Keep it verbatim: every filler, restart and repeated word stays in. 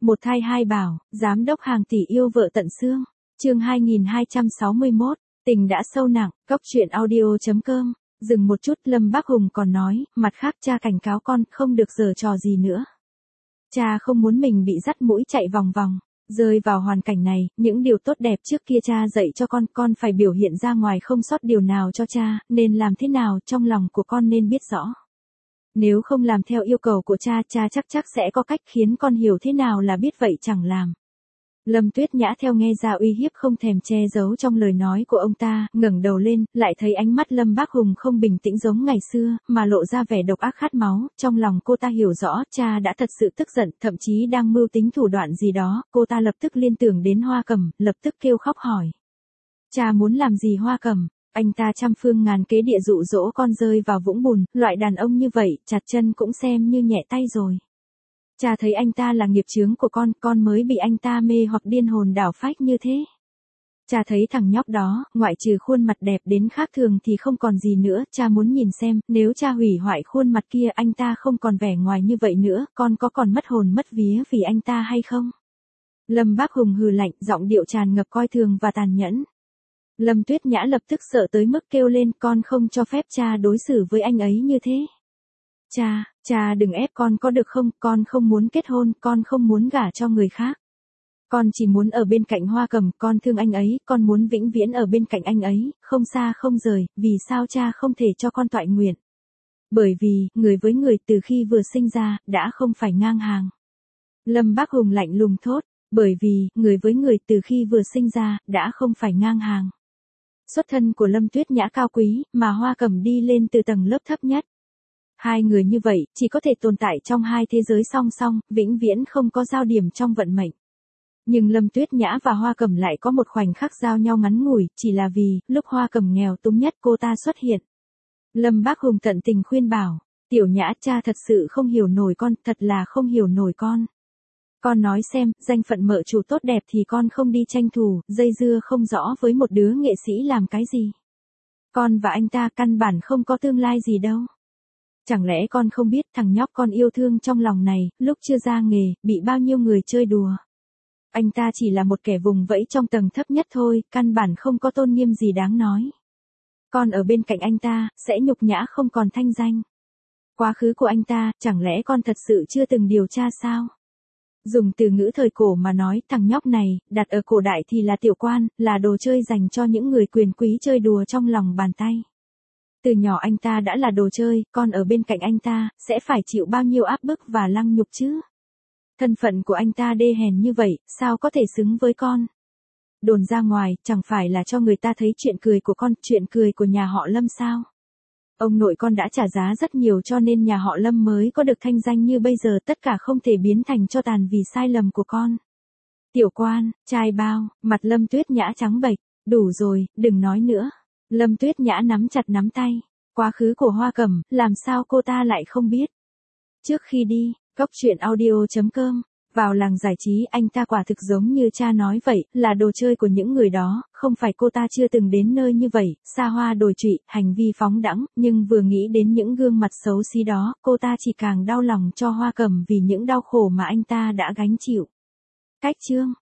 Một thai hai bảo, giám đốc hàng tỷ yêu vợ tận xương. Chương hai nghìn hai trăm sáu mươi mốt, tình đã sâu nặng, cóc truyện audio chấm com. Dừng một chút, Lâm Bác Hùng còn nói, mặt khác cha cảnh cáo con không được giở trò gì nữa. Cha không muốn mình bị dắt mũi chạy vòng vòng. Rơi vào hoàn cảnh này, những điều tốt đẹp trước kia cha dạy cho con, con phải biểu hiện ra ngoài không sót điều nào cho cha, nên làm thế nào trong lòng của con nên biết rõ. Nếu không làm theo yêu cầu của cha, cha chắc chắc sẽ có cách khiến con hiểu thế nào là biết vậy chẳng làm. Lâm Tuyết Nhã theo nghe ra uy hiếp không thèm che giấu trong lời nói của ông ta, ngẩng đầu lên, lại thấy ánh mắt Lâm Bác Hùng không bình tĩnh giống ngày xưa, mà lộ ra vẻ độc ác khát máu, trong lòng cô ta hiểu rõ, cha đã thật sự tức giận, thậm chí đang mưu tính thủ đoạn gì đó, cô ta lập tức liên tưởng đến Hoa Cẩm, lập tức kêu khóc hỏi. Cha muốn làm gì Hoa Cẩm? Anh ta trăm phương ngàn kế địa dụ dỗ con rơi vào vũng bùn, loại đàn ông như vậy, chặt chân cũng xem như nhẹ tay rồi. Cha thấy anh ta là nghiệp chướng của con, con mới bị anh ta mê hoặc điên hồn đảo phách như thế. Cha thấy thằng nhóc đó, ngoại trừ khuôn mặt đẹp đến khác thường thì không còn gì nữa, cha muốn nhìn xem, nếu cha hủy hoại khuôn mặt kia anh ta không còn vẻ ngoài như vậy nữa, con có còn mất hồn mất vía vì anh ta hay không? Lâm Bác Hùng hừ lạnh, giọng điệu tràn ngập coi thường và tàn nhẫn. Lâm Tuyết Nhã lập tức sợ tới mức kêu lên, con không cho phép cha đối xử với anh ấy như thế. Cha, cha đừng ép con có được không, con không muốn kết hôn, con không muốn gả cho người khác. Con chỉ muốn ở bên cạnh Hoa Cẩm, con thương anh ấy, con muốn vĩnh viễn ở bên cạnh anh ấy, không xa không rời, vì sao cha không thể cho con toại nguyện? Bởi vì, người với người từ khi vừa sinh ra, đã không phải ngang hàng. Lâm Bác Hùng lạnh lùng thốt, bởi vì, người với người từ khi vừa sinh ra, đã không phải ngang hàng. Xuất thân của Lâm Tuyết Nhã cao quý, mà Hoa Cẩm đi lên từ tầng lớp thấp nhất. Hai người như vậy, chỉ có thể tồn tại trong hai thế giới song song, vĩnh viễn không có giao điểm trong vận mệnh. Nhưng Lâm Tuyết Nhã và Hoa Cẩm lại có một khoảnh khắc giao nhau ngắn ngủi, chỉ là vì, lúc Hoa Cẩm nghèo túng nhất cô ta xuất hiện. Lâm Bác Hùng tận tình khuyên bảo, Tiểu Nhã, cha thật sự không hiểu nổi con, thật là không hiểu nổi con. Con nói xem, danh phận mợ chủ tốt đẹp thì con không đi tranh thủ, dây dưa không rõ với một đứa nghệ sĩ làm cái gì. Con và anh ta căn bản không có tương lai gì đâu. Chẳng lẽ con không biết thằng nhóc con yêu thương trong lòng này, lúc chưa ra nghề, bị bao nhiêu người chơi đùa. Anh ta chỉ là một kẻ vùng vẫy trong tầng thấp nhất thôi, căn bản không có tôn nghiêm gì đáng nói. Con ở bên cạnh anh ta, sẽ nhục nhã không còn thanh danh. Quá khứ của anh ta, chẳng lẽ con thật sự chưa từng điều tra sao? Dùng từ ngữ thời cổ mà nói, thằng nhóc này, đặt ở cổ đại thì là tiểu quan, là đồ chơi dành cho những người quyền quý chơi đùa trong lòng bàn tay. Từ nhỏ anh ta đã là đồ chơi, con ở bên cạnh anh ta, sẽ phải chịu bao nhiêu áp bức và lăng nhục chứ? Thân phận của anh ta đê hèn như vậy, sao có thể xứng với con? Đồn ra ngoài, chẳng phải là cho người ta thấy chuyện cười của con, chuyện cười của nhà họ Lâm sao? Ông nội con đã trả giá rất nhiều cho nên nhà họ Lâm mới có được thanh danh như bây giờ, tất cả không thể biến thành tro tàn vì sai lầm của con. Tiểu quan, trai bao, mặt Lâm Tuyết Nhã trắng bệch, đủ rồi, đừng nói nữa. Lâm Tuyết Nhã nắm chặt nắm tay, quá khứ của Hoa Cẩm, làm sao cô ta lại không biết. Trước khi đi, cóc truyện audio chấm com, vào làng giải trí anh ta quả thực giống như cha nói vậy, là đồ chơi của những người đó, không phải cô ta chưa từng đến nơi như vậy, xa hoa đồi trụy, hành vi phóng đãng, nhưng vừa nghĩ đến những gương mặt xấu xí đó, cô ta chỉ càng đau lòng cho Hoa Cẩm vì những đau khổ mà anh ta đã gánh chịu. Cách chương